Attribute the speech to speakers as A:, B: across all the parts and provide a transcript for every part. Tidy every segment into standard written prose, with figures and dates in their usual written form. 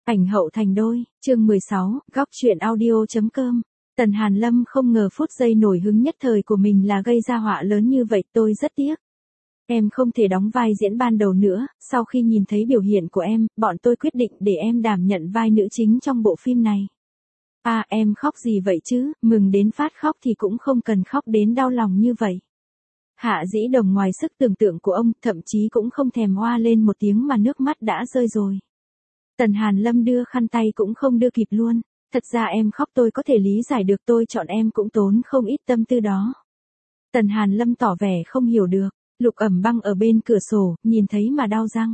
A: Ảnh hậu thành đôi, chương 16, góc truyện audio.com. Tần Hàn Lâm không ngờ phút giây nổi hứng nhất thời của mình là gây ra họa lớn như vậy, tôi rất tiếc. Em không thể đóng vai diễn ban đầu nữa, sau khi nhìn thấy biểu hiện của em, bọn tôi quyết định để em đảm nhận vai nữ chính trong bộ phim này. À, em khóc gì vậy chứ, mừng đến phát khóc thì cũng không cần khóc đến đau lòng như vậy. Hạ Dĩ Đồng ngoài sức tưởng tượng của ông, thậm chí cũng không thèm oa lên một tiếng mà nước mắt đã rơi rồi. Tần Hàn Lâm đưa khăn tay cũng không đưa kịp luôn. Thật ra em khóc tôi có thể lý giải được, tôi chọn em cũng tốn không ít tâm tư đó. Tần Hàn Lâm tỏ vẻ không hiểu được. Lục Ẩm Băng ở bên cửa sổ, nhìn thấy mà đau răng.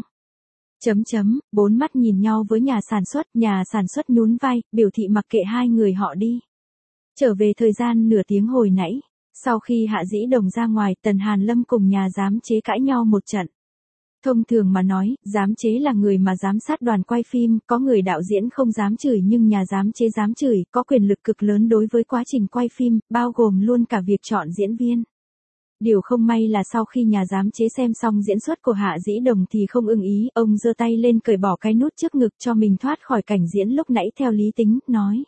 A: Bốn mắt nhìn nhau với nhà sản xuất nhún vai, biểu thị mặc kệ hai người họ đi. Trở về thời gian nửa tiếng hồi nãy, sau khi Hạ Dĩ Đồng ra ngoài, Tần Hàn Lâm cùng nhà giám chế cãi nhau một trận. Thông thường mà nói, giám chế là người mà giám sát đoàn quay phim, có người đạo diễn không dám chửi nhưng nhà giám chế dám chửi, có quyền lực cực lớn đối với quá trình quay phim, bao gồm luôn cả việc chọn diễn viên. Điều không may là sau khi nhà giám chế xem xong diễn xuất của Hạ Dĩ Đồng thì không ưng ý, ông giơ tay lên cởi bỏ cái nút trước ngực cho mình thoát khỏi cảnh diễn lúc nãy theo lý tính, nói.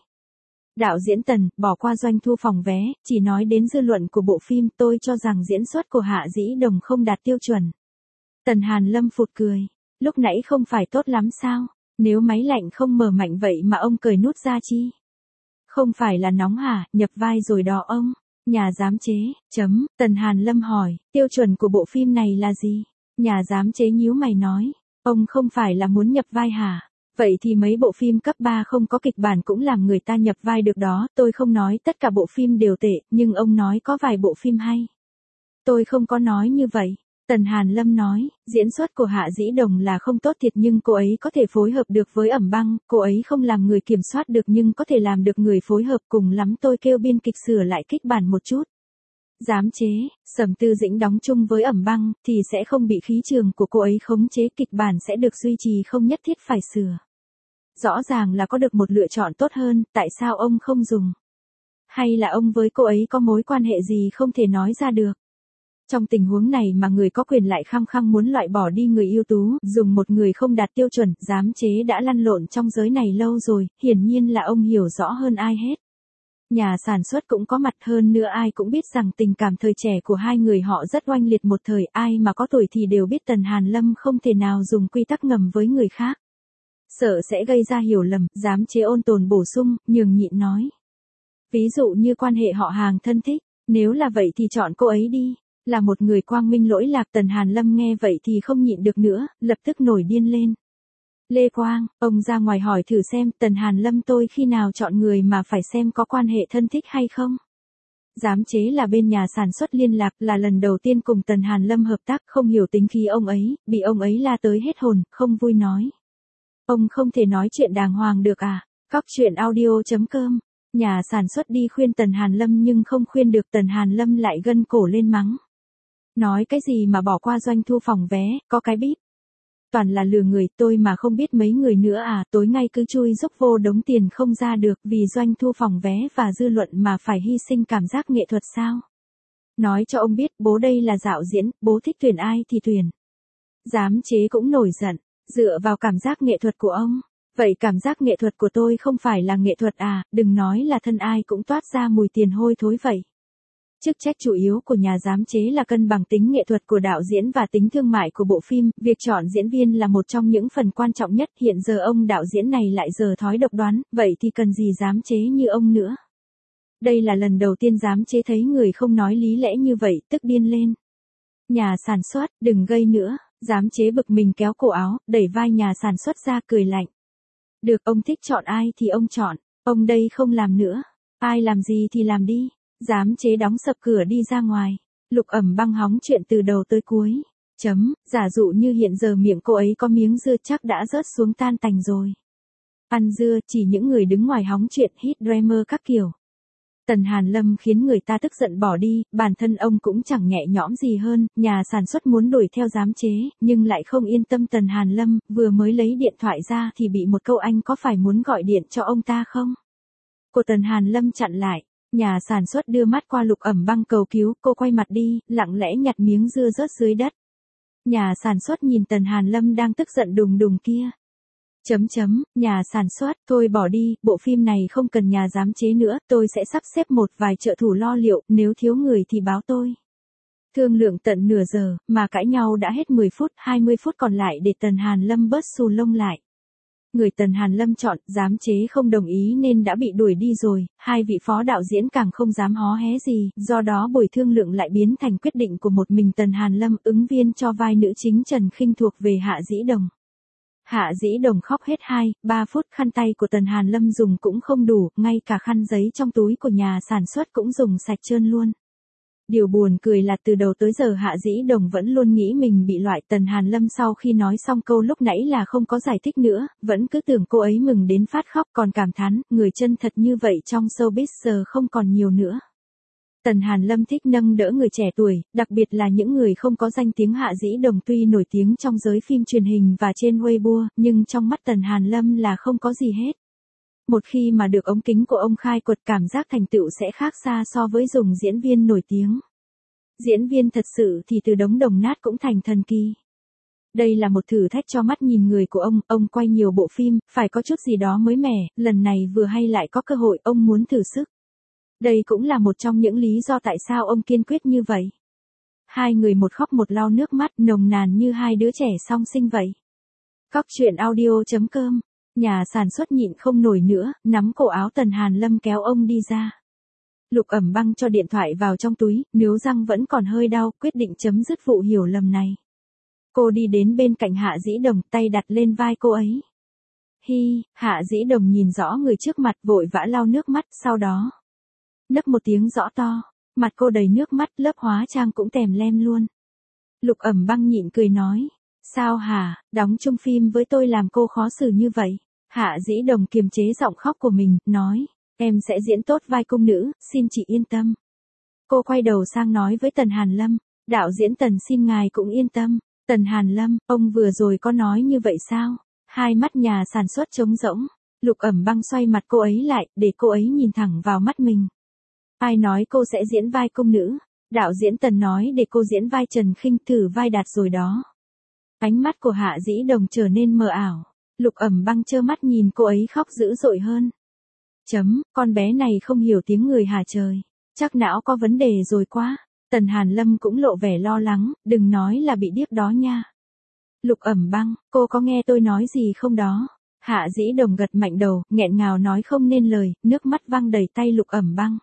A: Đạo diễn Tần, bỏ qua doanh thu phòng vé, chỉ nói đến dư luận của bộ phim, tôi cho rằng diễn xuất của Hạ Dĩ Đồng không đạt tiêu chuẩn. Tần Hàn Lâm phụt cười, lúc nãy không phải tốt lắm sao, nếu máy lạnh không mở mạnh vậy mà ông cởi nút ra chi? Không phải là nóng hả, nhập vai rồi đó ông. Nhà giám chế, Tần Hàn Lâm hỏi, tiêu chuẩn của bộ phim này là gì? Nhà giám chế nhíu mày nói, ông không phải là muốn nhập vai hả? Vậy thì mấy bộ phim cấp 3 không có kịch bản cũng làm người ta nhập vai được đó, tôi không nói tất cả bộ phim đều tệ, nhưng ông nói có vài bộ phim hay. Tôi không có nói như vậy. Tần Hàn Lâm nói, diễn xuất của Hạ Dĩ Đồng là không tốt thiệt nhưng cô ấy có thể phối hợp được với Ẩm Băng, cô ấy không làm người kiểm soát được nhưng có thể làm được người phối hợp, cùng lắm tôi kêu biên kịch sửa lại kịch bản một chút. Giám chế, Sầm Tư Dĩnh đóng chung với Ẩm Băng thì sẽ không bị khí trường của cô ấy khống chế, kịch bản sẽ được duy trì không nhất thiết phải sửa. Rõ ràng là có được một lựa chọn tốt hơn, tại sao ông không dùng? Hay là ông với cô ấy có mối quan hệ gì không thể nói ra được? Trong tình huống này mà người có quyền lại khăng khăng muốn loại bỏ đi người ưu tú, dùng một người không đạt tiêu chuẩn, giám chế đã lăn lộn trong giới này lâu rồi, hiển nhiên là ông hiểu rõ hơn ai hết. Nhà sản xuất cũng có mặt, hơn nữa ai cũng biết rằng tình cảm thời trẻ của hai người họ rất oanh liệt một thời, ai mà có tuổi thì đều biết Tần Hàn Lâm không thể nào dùng quy tắc ngầm với người khác. Sợ sẽ gây ra hiểu lầm, giám chế ôn tồn bổ sung, nhường nhịn nói. Ví dụ như quan hệ họ hàng thân thích, nếu là vậy thì chọn cô ấy đi. Là một người quang minh lỗi lạc. Tần Hàn Lâm nghe vậy thì không nhịn được nữa, lập tức nổi điên lên. Lê Quang, ông ra ngoài hỏi thử xem, Tần Hàn Lâm tôi khi nào chọn người mà phải xem có quan hệ thân thích hay không. Giám chế là bên nhà sản xuất liên lạc, là lần đầu tiên cùng Tần Hàn Lâm hợp tác, không hiểu tính khí ông ấy, bị ông ấy la tới hết hồn, không vui nói. Ông không thể nói chuyện đàng hoàng được à? Góc truyện audio.com. Nhà sản xuất đi khuyên Tần Hàn Lâm nhưng không khuyên được, Tần Hàn Lâm lại gân cổ lên mắng. Nói cái gì mà bỏ qua doanh thu phòng vé, có cái bíp. Toàn là lừa người, tôi mà không biết mấy người nữa à, tối nay cứ chui giúp vô đống tiền không ra được, vì doanh thu phòng vé và dư luận mà phải hy sinh cảm giác nghệ thuật sao? Nói cho ông biết, bố đây là đạo diễn, bố thích tuyển ai thì tuyển. Giám chế cũng nổi giận, dựa vào cảm giác nghệ thuật của ông. Vậy cảm giác nghệ thuật của tôi không phải là nghệ thuật à, đừng nói là thân ai cũng toát ra mùi tiền hôi thối vậy. Chức trách chủ yếu của nhà giám chế là cân bằng tính nghệ thuật của đạo diễn và tính thương mại của bộ phim, việc chọn diễn viên là một trong những phần quan trọng nhất, hiện giờ ông đạo diễn này lại giờ thói độc đoán, vậy thì cần gì giám chế như ông nữa. Đây là lần đầu tiên giám chế thấy người không nói lý lẽ như vậy, tức điên lên. Nhà sản xuất, đừng gây nữa, giám chế bực mình kéo cổ áo, đẩy vai nhà sản xuất ra cười lạnh. Được, ông thích chọn ai thì ông chọn, ông đây không làm nữa, ai làm gì thì làm đi. Giám chế đóng sập cửa đi ra ngoài. Lục Ẩm Băng hóng chuyện từ đầu tới cuối. Giả dụ như hiện giờ miệng cô ấy có miếng dưa chắc đã rớt xuống tan tành rồi. Ăn dưa chỉ những người đứng ngoài hóng chuyện hit dreamer các kiểu. Tần Hàn Lâm khiến người ta tức giận bỏ đi, bản thân ông cũng chẳng nhẹ nhõm gì hơn, nhà sản xuất muốn đuổi theo giám chế, nhưng lại không yên tâm Tần Hàn Lâm, vừa mới lấy điện thoại ra thì bị một câu anh có phải muốn gọi điện cho ông ta không? Của Tần Hàn Lâm chặn lại. Nhà sản xuất đưa mắt qua Lục Ẩm Băng cầu cứu, cô quay mặt đi, lặng lẽ nhặt miếng dưa rớt dưới đất. Nhà sản xuất nhìn Tần Hàn Lâm đang tức giận đùng đùng kia. Nhà sản xuất, thôi bỏ đi, bộ phim này không cần nhà giám chế nữa, tôi sẽ sắp xếp một vài trợ thủ lo liệu, nếu thiếu người thì báo tôi. Thương lượng tận nửa giờ, mà cãi nhau đã hết 10 phút, 20 phút còn lại để Tần Hàn Lâm bớt xù lông lại. Người Tần Hàn Lâm chọn, giám chế không đồng ý nên đã bị đuổi đi rồi, hai vị phó đạo diễn càng không dám hó hé gì, do đó buổi thương lượng lại biến thành quyết định của một mình Tần Hàn Lâm, ứng viên cho vai nữ chính Trần Khinh thuộc về Hạ Dĩ Đồng. Hạ Dĩ Đồng khóc hết 2-3 phút, khăn tay của Tần Hàn Lâm dùng cũng không đủ, ngay cả khăn giấy trong túi của nhà sản xuất cũng dùng sạch trơn luôn. Điều buồn cười là từ đầu tới giờ Hạ Dĩ Đồng vẫn luôn nghĩ mình bị loại. Tần Hàn Lâm sau khi nói xong câu lúc nãy là không có giải thích nữa, vẫn cứ tưởng cô ấy mừng đến phát khóc, còn cảm thán, người chân thật như vậy trong showbiz giờ không còn nhiều nữa. Tần Hàn Lâm thích nâng đỡ người trẻ tuổi, đặc biệt là những người không có danh tiếng. Hạ Dĩ Đồng tuy nổi tiếng trong giới phim truyền hình và trên Weibo, nhưng trong mắt Tần Hàn Lâm là không có gì hết. Một khi mà được ống kính của ông khai quật, cảm giác thành tựu sẽ khác xa so với dùng diễn viên nổi tiếng. Diễn viên thật sự thì từ đống đồng nát cũng thành thần kỳ. Đây là một thử thách cho mắt nhìn người của ông quay nhiều bộ phim, phải có chút gì đó mới mẻ, lần này vừa hay lại có cơ hội, ông muốn thử sức. Đây cũng là một trong những lý do tại sao ông kiên quyết như vậy. Hai người một khóc một lau nước mắt, nồng nàn như hai đứa trẻ song sinh vậy. Góc truyện audio.com. Nhà sản xuất nhịn không nổi nữa, nắm cổ áo Tần Hàn Lâm kéo ông đi ra. Lục Ẩm Băng cho điện thoại vào trong túi, nếu răng vẫn còn hơi đau, quyết định chấm dứt vụ hiểu lầm này. Cô đi đến bên cạnh Hạ Dĩ Đồng, tay đặt lên vai cô ấy. Hạ Dĩ Đồng nhìn rõ người trước mặt, vội vã lau nước mắt, sau đó nấc một tiếng rõ to, mặt cô đầy nước mắt, lớp hóa trang cũng tèm lem luôn. Lục Ẩm Băng nhịn cười nói, sao hả, đóng chung phim với tôi làm cô khó xử như vậy. Hạ Dĩ Đồng kiềm chế giọng khóc của mình, nói, em sẽ diễn tốt vai cung nữ, xin chị yên tâm. Cô quay đầu sang nói với Tần Hàn Lâm, đạo diễn Tần xin ngài cũng yên tâm. Tần Hàn Lâm, ông vừa rồi có nói như vậy sao? Hai mắt nhà sản xuất trống rỗng. Lục Ẩm Băng xoay mặt cô ấy lại, để cô ấy nhìn thẳng vào mắt mình. Ai nói cô sẽ diễn vai cung nữ? Đạo diễn Tần nói để cô diễn vai Trần Khinh, thử vai đạt rồi đó. Ánh mắt của Hạ Dĩ Đồng trở nên mờ ảo. Lục Ẩm Băng trơ mắt nhìn cô ấy khóc dữ dội hơn. Con bé này không hiểu tiếng người hả trời. Chắc não có vấn đề rồi quá. Tần Hàn Lâm cũng lộ vẻ lo lắng, đừng nói là bị điếc đó nha. Lục Ẩm Băng, cô có nghe tôi nói gì không đó? Hạ Dĩ Đồng gật mạnh đầu, nghẹn ngào nói không nên lời, nước mắt văng đầy tay Lục Ẩm Băng.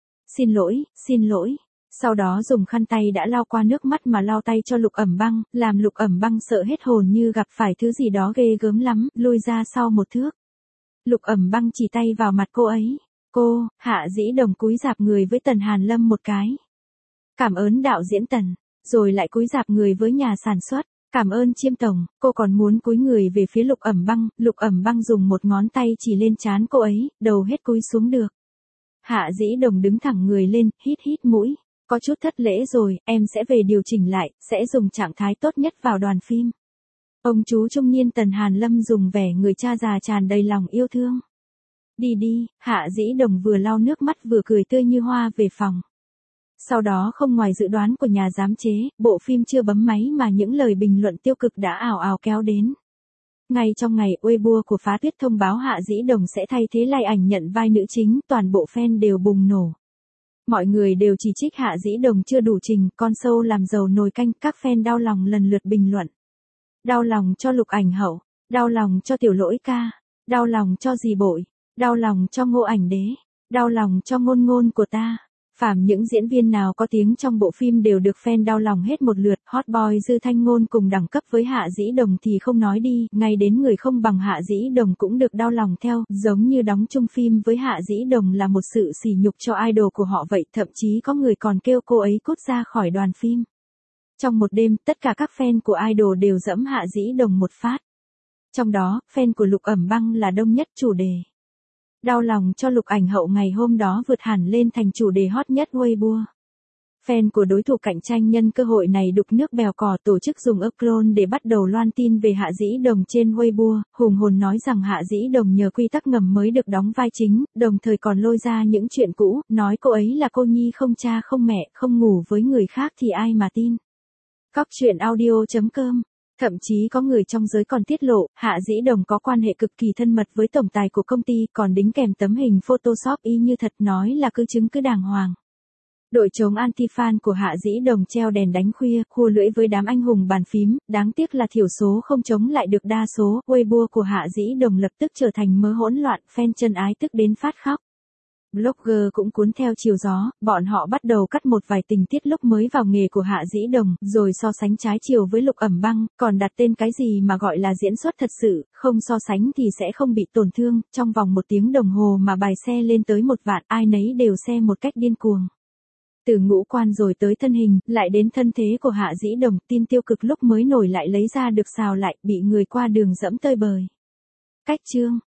A: Xin lỗi. Sau đó dùng khăn tay đã lau qua nước mắt mà lau tay cho Lục Ẩm Băng, làm Lục Ẩm Băng sợ hết hồn như gặp phải thứ gì đó ghê gớm lắm, lui ra sau một thước. Lục Ẩm Băng chỉ tay vào mặt cô ấy. Hạ Dĩ Đồng cúi rạp người với Tần Hàn Lâm một cái. Cảm ơn đạo diễn Tần, rồi lại cúi rạp người với nhà sản xuất. Cảm ơn Chiêm tổng. Cô còn muốn cúi người về phía Lục Ẩm Băng, Lục Ẩm Băng dùng một ngón tay chỉ lên trán cô ấy, đầu hết cúi xuống được. Hạ Dĩ Đồng đứng thẳng người lên, hít mũi. Có chút thất lễ rồi, em sẽ về điều chỉnh lại, sẽ dùng trạng thái tốt nhất vào đoàn phim. Ông chú trung niên Tần Hàn Lâm dùng vẻ người cha già tràn đầy lòng yêu thương. Đi, Hạ Dĩ Đồng vừa lau nước mắt vừa cười tươi như hoa về phòng. Sau đó không ngoài dự đoán của nhà giám chế, bộ phim chưa bấm máy mà những lời bình luận tiêu cực đã ào ào kéo đến. Ngay trong ngày Weibo của Phá Tuyết thông báo Hạ Dĩ Đồng sẽ thay thế Lai Ảnh nhận vai nữ chính, toàn bộ fan đều bùng nổ. Mọi người đều chỉ trích Hạ Dĩ Đồng chưa đủ trình, con sâu làm dầu nồi canh, các fan đau lòng lần lượt bình luận. Đau lòng cho Lục Ảnh Hậu, đau lòng cho Tiểu Lỗi ca, đau lòng cho Dì Bội, đau lòng cho Ngô Ảnh Đế, đau lòng cho ngôn của ta. Phàm những diễn viên nào có tiếng trong bộ phim đều được fan đau lòng hết một lượt. Hot boy Dư Thanh Ngôn cùng đẳng cấp với Hạ Dĩ Đồng thì không nói đi, ngay đến người không bằng Hạ Dĩ Đồng cũng được đau lòng theo, giống như đóng chung phim với Hạ Dĩ Đồng là một sự sỉ nhục cho idol của họ vậy, thậm chí có người còn kêu cô ấy cút ra khỏi đoàn phim. Trong một đêm, tất cả các fan của idol đều giẫm Hạ Dĩ Đồng một phát. Trong đó, fan của Lục Ẩm Băng là đông nhất. Chủ đề đau lòng cho Lục Ảnh Hậu ngày hôm đó vượt hẳn lên thành chủ đề hot nhất Weibo. Fan của đối thủ cạnh tranh nhân cơ hội này đục nước bèo cò, tổ chức dùng upload để bắt đầu loan tin về Hạ Dĩ Đồng trên Weibo, hùng hồn nói rằng Hạ Dĩ Đồng nhờ quy tắc ngầm mới được đóng vai chính, đồng thời còn lôi ra những chuyện cũ, nói cô ấy là cô nhi không cha không mẹ, không ngủ với người khác thì ai mà tin. Góc truyện audio.com Thậm chí có người trong giới còn tiết lộ, Hạ Dĩ Đồng có quan hệ cực kỳ thân mật với tổng tài của công ty, còn đính kèm tấm hình Photoshop y như thật, nói là cứ chứng cứ đàng hoàng. Đội chống anti-fan của Hạ Dĩ Đồng treo đèn đánh khuya, khua lưỡi với đám anh hùng bàn phím, đáng tiếc là thiểu số không chống lại được đa số, Weibo của Hạ Dĩ Đồng lập tức trở thành mớ hỗn loạn, fan chân ái tức đến phát khóc. Blogger cũng cuốn theo chiều gió, bọn họ bắt đầu cắt một vài tình tiết lúc mới vào nghề của Hạ Dĩ Đồng, rồi so sánh trái chiều với Lục Ẩm Băng, còn đặt tên cái gì mà gọi là diễn xuất thật sự, không so sánh thì sẽ không bị tổn thương, trong vòng 1 tiếng đồng hồ mà bài xe lên tới 1 vạn, ai nấy đều xe một cách điên cuồng. Từ ngũ quan rồi tới thân hình, lại đến thân thế của Hạ Dĩ Đồng, tin tiêu cực lúc mới nổi lại lấy ra được xào lại, bị người qua đường dẫm tơi bời. Cách chương